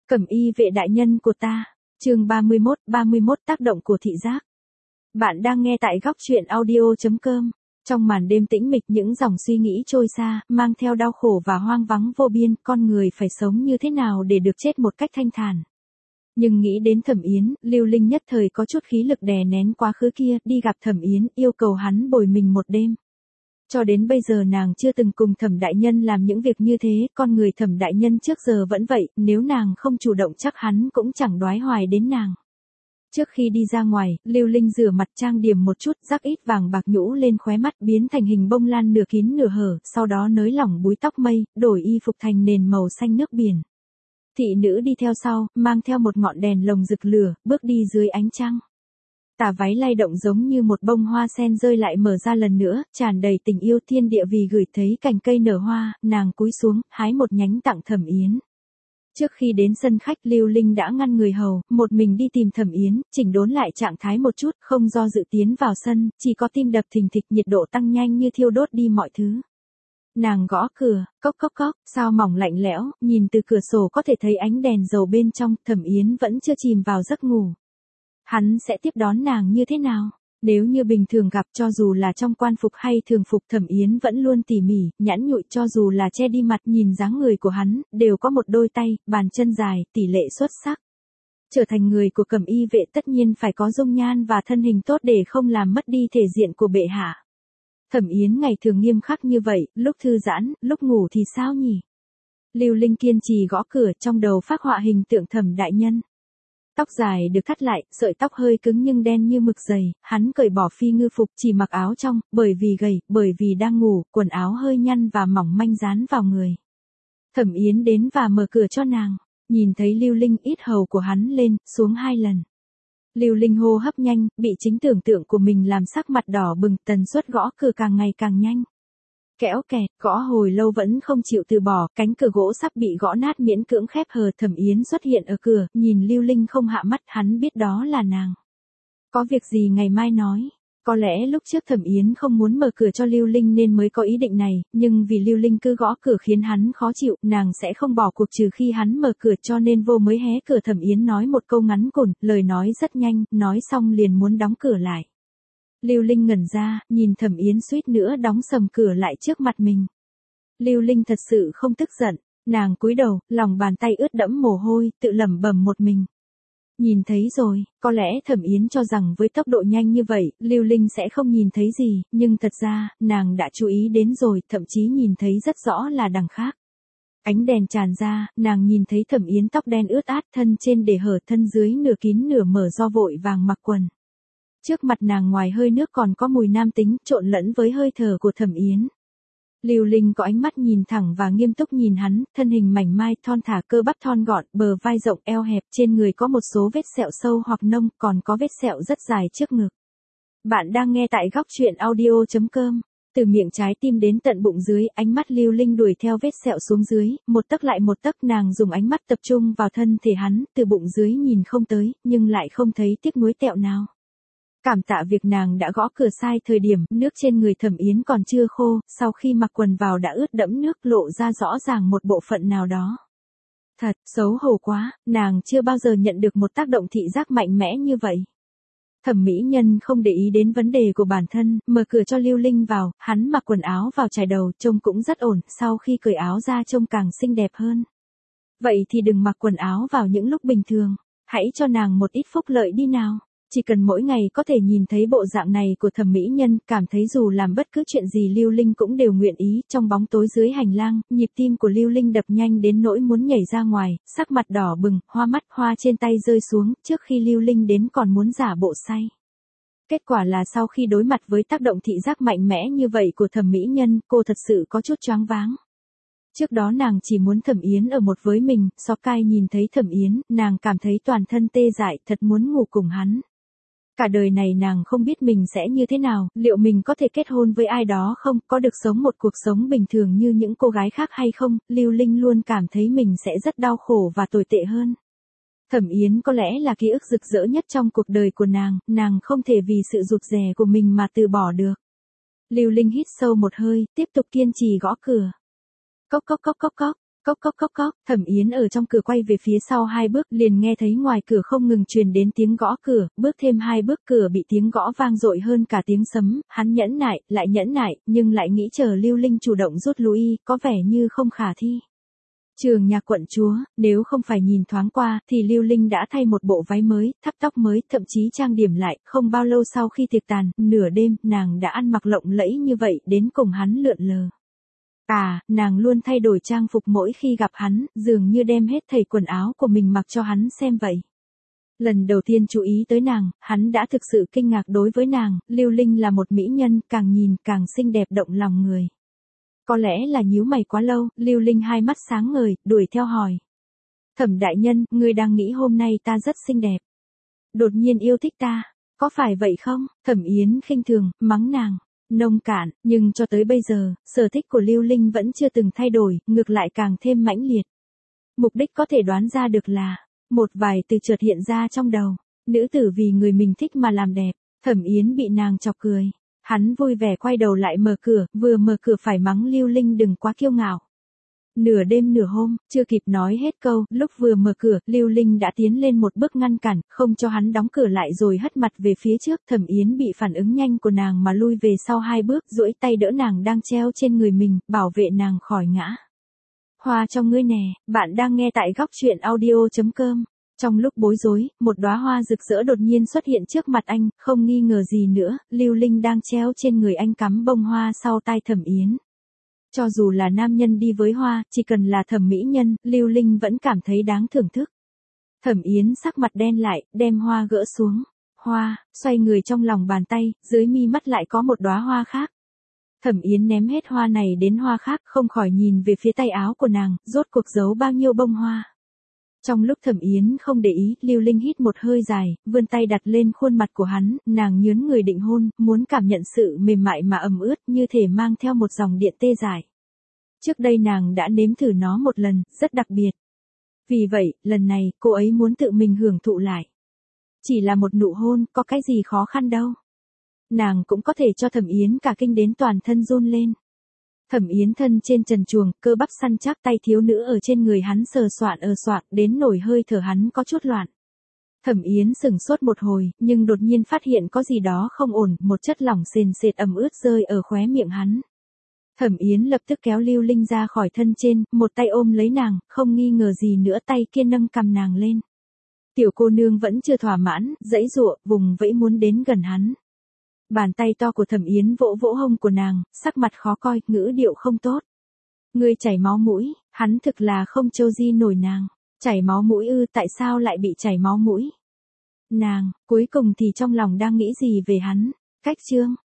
Cẩm y vệ đại nhân của ta. Chương 31 tác động của thị giác. Bạn đang nghe tại góc truyện audio.com. Trong màn đêm tĩnh mịch, những dòng suy nghĩ trôi xa, mang theo đau khổ và hoang vắng vô biên, con người phải sống như thế nào để được chết một cách thanh thản. Nhưng nghĩ đến Thẩm Yến, Lưu Linh nhất thời có chút khí lực đè nén quá khứ kia, đi gặp Thẩm Yến, yêu cầu hắn bồi mình một đêm. Cho đến bây giờ nàng chưa từng cùng Thẩm đại nhân làm những việc như thế, con người Thẩm đại nhân trước giờ vẫn vậy, nếu nàng không chủ động chắc hắn cũng chẳng đoái hoài đến nàng. Trước khi đi ra ngoài, Lưu Linh rửa mặt trang điểm một chút, rắc ít vàng bạc nhũ lên khóe mắt biến thành hình bông lan nửa kín nửa hở, sau đó nới lỏng búi tóc mây, đổi y phục thành nền màu xanh nước biển. Thị nữ đi theo sau, mang theo một ngọn đèn lồng rực lửa, bước đi dưới ánh trăng. Tà váy lay động giống như một bông hoa sen rơi lại mở ra lần nữa, tràn đầy tình yêu thiên địa vì gửi thấy cành cây nở hoa, nàng cúi xuống, hái một nhánh tặng Thẩm Yến. Trước khi đến sân khách, Lưu Linh đã ngăn người hầu, một mình đi tìm Thẩm Yến, chỉnh đốn lại trạng thái một chút, không do dự tiến vào sân, chỉ có tim đập thình thịch, nhiệt độ tăng nhanh như thiêu đốt đi mọi thứ. Nàng gõ cửa, cốc cốc cốc, sao mỏng lạnh lẽo, nhìn từ cửa sổ có thể thấy ánh đèn dầu bên trong, Thẩm Yến vẫn chưa chìm vào giấc ngủ. Hắn sẽ tiếp đón nàng như thế nào? Nếu như bình thường gặp, cho dù là trong quan phục hay thường phục, Thẩm Yến vẫn luôn tỉ mỉ, nhẵn nhụi, cho dù là che đi mặt, nhìn dáng người của hắn, đều có một đôi tay, bàn chân dài, tỷ lệ xuất sắc. Trở thành người của Cẩm y vệ tất nhiên phải có dung nhan và thân hình tốt để không làm mất đi thể diện của bệ hạ. Thẩm Yến ngày thường nghiêm khắc như vậy, lúc thư giãn, lúc ngủ thì sao nhỉ? Lưu Linh kiên trì gõ cửa, trong đầu phác họa hình tượng Thẩm đại nhân. Tóc dài được thắt lại, sợi tóc hơi cứng nhưng đen như mực dày, hắn cởi bỏ phi ngư phục, chỉ mặc áo trong, bởi vì gầy, bởi vì đang ngủ, quần áo hơi nhăn và mỏng manh dán vào người. Thẩm Yến đến và mở cửa cho nàng, nhìn thấy Lưu Linh, ít hầu của hắn lên, xuống 2 lần. Lưu Linh hô hấp nhanh, bị chính tưởng tượng của mình làm sắc mặt đỏ bừng, tần suất gõ cửa càng ngày càng nhanh. Kéo kẹt, gõ hồi lâu vẫn không chịu từ bỏ, cánh cửa gỗ sắp bị gõ nát miễn cưỡng khép hờ. Thẩm Yến xuất hiện ở cửa, nhìn Lưu Linh không hạ mắt, hắn biết đó là nàng. Có việc gì ngày mai nói. Có lẽ lúc trước Thẩm Yến không muốn mở cửa cho Lưu Linh nên mới có ý định này, nhưng vì Lưu Linh cứ gõ cửa khiến hắn khó chịu, nàng sẽ không bỏ cuộc trừ khi hắn mở cửa, cho nên vô mới hé cửa. Thẩm Yến nói một câu ngắn cùn, lời nói rất nhanh, nói xong liền muốn đóng cửa lại. Lưu Linh ngẩn ra, nhìn Thẩm Yến suýt nữa đóng sầm cửa lại trước mặt mình. Lưu Linh thật sự không tức giận, nàng cúi đầu, lòng bàn tay ướt đẫm mồ hôi, tự lẩm bẩm một mình. Nhìn thấy rồi, có lẽ Thẩm Yến cho rằng với tốc độ nhanh như vậy, Lưu Linh sẽ không nhìn thấy gì, nhưng thật ra, nàng đã chú ý đến rồi, thậm chí nhìn thấy rất rõ là đằng khác. Ánh đèn tràn ra, nàng nhìn thấy Thẩm Yến tóc đen ướt át, thân trên để hở, thân dưới nửa kín nửa mở do vội vàng mặc quần. Trước mặt nàng ngoài hơi nước còn có mùi nam tính, trộn lẫn với hơi thở của Thẩm Yến. Lưu Linh có ánh mắt nhìn thẳng và nghiêm túc nhìn hắn, thân hình mảnh mai, thon thả, cơ bắp thon gọn, bờ vai rộng, eo hẹp, trên người có một số vết sẹo sâu hoặc nông, còn có vết sẹo rất dài trước ngực. Bạn đang nghe tại góc truyện audio.com. Từ miệng trái tim đến tận bụng dưới, ánh mắt Lưu Linh đuổi theo vết sẹo xuống dưới, một tấc lại một tấc, nàng dùng ánh mắt tập trung vào thân thể hắn, từ bụng dưới nhìn không tới, nhưng lại không thấy tiếc nuối tẹo nào. Cảm tạ việc nàng đã gõ cửa sai thời điểm, nước trên người Thẩm Yến còn chưa khô, sau khi mặc quần vào đã ướt đẫm nước, lộ ra rõ ràng một bộ phận nào đó. Thật, xấu hổ quá, nàng chưa bao giờ nhận được một tác động thị giác mạnh mẽ như vậy. Thẩm mỹ nhân không để ý đến vấn đề của bản thân, mở cửa cho Lưu Linh vào, hắn mặc quần áo vào trải đầu, trông cũng rất ổn, sau khi cởi áo ra trông càng xinh đẹp hơn. Vậy thì đừng mặc quần áo vào những lúc bình thường, hãy cho nàng một ít phúc lợi đi nào. Chỉ cần mỗi ngày có thể nhìn thấy bộ dạng này của thẩm mỹ nhân, cảm thấy dù làm bất cứ chuyện gì Lưu Linh cũng đều nguyện ý. Trong bóng tối dưới hành lang, nhịp tim của Lưu Linh đập nhanh đến nỗi muốn nhảy ra ngoài, sắc mặt đỏ bừng, hoa mắt, hoa trên tay rơi xuống, trước khi Lưu Linh đến còn muốn giả bộ say. Kết quả là sau khi đối mặt với tác động thị giác mạnh mẽ như vậy của thẩm mỹ nhân, cô thật sự có chút choáng váng. Trước đó nàng chỉ muốn Thẩm Yến ở một với mình, so cai nhìn thấy Thẩm Yến, nàng cảm thấy toàn thân tê dại, thật muốn ngủ cùng hắn. Cả đời này nàng không biết mình sẽ như thế nào, liệu mình có thể kết hôn với ai đó không, có được sống một cuộc sống bình thường như những cô gái khác hay không. Lưu Linh luôn cảm thấy mình sẽ rất đau khổ và tồi tệ hơn. Thẩm Yến có lẽ là ký ức rực rỡ nhất trong cuộc đời của nàng không thể vì sự rụt rè của mình mà từ bỏ được. Lưu Linh hít sâu một hơi, tiếp tục kiên trì gõ cửa. Cốc cốc cốc cốc cốc. Cốc cốc cốc cốc, Thẩm Yến ở trong cửa quay về phía sau 2 bước, liền nghe thấy ngoài cửa không ngừng truyền đến tiếng gõ cửa, bước thêm 2 bước cửa bị tiếng gõ vang dội hơn cả tiếng sấm, hắn nhẫn nại, lại nhẫn nại, nhưng lại nghĩ chờ Lưu Linh chủ động rút lui, có vẻ như không khả thi. Trường nhà quận chúa, nếu không phải nhìn thoáng qua, thì Lưu Linh đã thay một bộ váy mới, thắt tóc mới, thậm chí trang điểm lại, không bao lâu sau khi tiệc tàn, nửa đêm, nàng đã ăn mặc lộng lẫy như vậy, đến cùng hắn lượn lờ. Nàng luôn thay đổi trang phục mỗi khi gặp hắn, dường như đem hết thảy quần áo của mình mặc cho hắn xem vậy. Lần đầu tiên chú ý tới nàng, hắn đã thực sự kinh ngạc đối với nàng, Lưu Linh là một mỹ nhân, càng nhìn càng xinh đẹp động lòng người. Có lẽ là nhíu mày quá lâu, Lưu Linh hai mắt sáng ngời, đuổi theo hỏi. Thẩm đại nhân, ngươi đang nghĩ hôm nay ta rất xinh đẹp. Đột nhiên yêu thích ta, có phải vậy không? Thẩm Yến khinh thường, mắng nàng. Nông cạn, nhưng cho tới bây giờ, sở thích của Lưu Linh vẫn chưa từng thay đổi, ngược lại càng thêm mãnh liệt. Mục đích có thể đoán ra được là, một vài từ chợt hiện ra trong đầu, nữ tử vì người mình thích mà làm đẹp, Thẩm Yến bị nàng chọc cười. Hắn vui vẻ quay đầu lại mở cửa, vừa mở cửa phải mắng Lưu Linh đừng quá kiêu ngạo. Nửa đêm nửa hôm, chưa kịp nói hết câu, lúc vừa mở cửa, Lưu Linh đã tiến lên một bước ngăn cản, không cho hắn đóng cửa lại rồi hất mặt về phía trước. Thẩm Yến bị phản ứng nhanh của nàng mà lui về sau 2 bước, duỗi tay đỡ nàng đang treo trên người mình, bảo vệ nàng khỏi ngã. Hoa trong ngươi nè, bạn đang nghe tại góc truyện audio.com. Trong lúc bối rối, một đóa hoa rực rỡ đột nhiên xuất hiện trước mặt anh, không nghi ngờ gì nữa, Lưu Linh đang treo trên người anh cắm bông hoa sau tai Thẩm Yến. Cho dù là nam nhân đi với hoa, chỉ cần là thẩm mỹ nhân, Lưu Linh vẫn cảm thấy đáng thưởng thức. Thẩm Yến sắc mặt đen lại, đem hoa gỡ xuống. Hoa, xoay người trong lòng bàn tay, dưới mi mắt lại có một đóa hoa khác. Thẩm Yến ném hết hoa này đến hoa khác, không khỏi nhìn về phía tay áo của nàng, rốt cuộc giấu bao nhiêu bông hoa. Trong lúc Thẩm Yến không để ý, Lưu Linh hít một hơi dài, vươn tay đặt lên khuôn mặt của hắn, nàng nhớn người định hôn, muốn cảm nhận sự mềm mại mà ẩm ướt, như thể mang theo một dòng điện tê dại. Trước đây nàng đã nếm thử nó một lần, rất đặc biệt. Vì vậy, lần này, cô ấy muốn tự mình hưởng thụ lại. Chỉ là một nụ hôn, có cái gì khó khăn đâu. Nàng cũng có thể cho Thẩm Yến cả kinh đến toàn thân run lên. Thẩm Yến thân trên trần truồng, cơ bắp săn chắc, tay thiếu nữ ở trên người hắn sờ soạn đến nổi hơi thở hắn có chút loạn. Thẩm Yến sững sốt một hồi, nhưng đột nhiên phát hiện có gì đó không ổn, một chất lỏng sền sệt ẩm ướt rơi ở khóe miệng hắn. Thẩm Yến lập tức kéo Lưu Linh ra khỏi thân trên, một tay ôm lấy nàng, không nghi ngờ gì nữa tay kia nâng cằm nàng lên. Tiểu cô nương vẫn chưa thỏa mãn, giãy giụa, vùng vẫy muốn đến gần hắn. Bàn tay to của Thẩm Yến vỗ vỗ hông của nàng, sắc mặt khó coi, ngữ điệu không tốt. Ngươi chảy máu mũi, hắn thực là không trêu di nổi nàng. Chảy máu mũi ư, tại sao lại bị chảy máu mũi? Nàng, cuối cùng thì trong lòng đang nghĩ gì về hắn? Cách chương,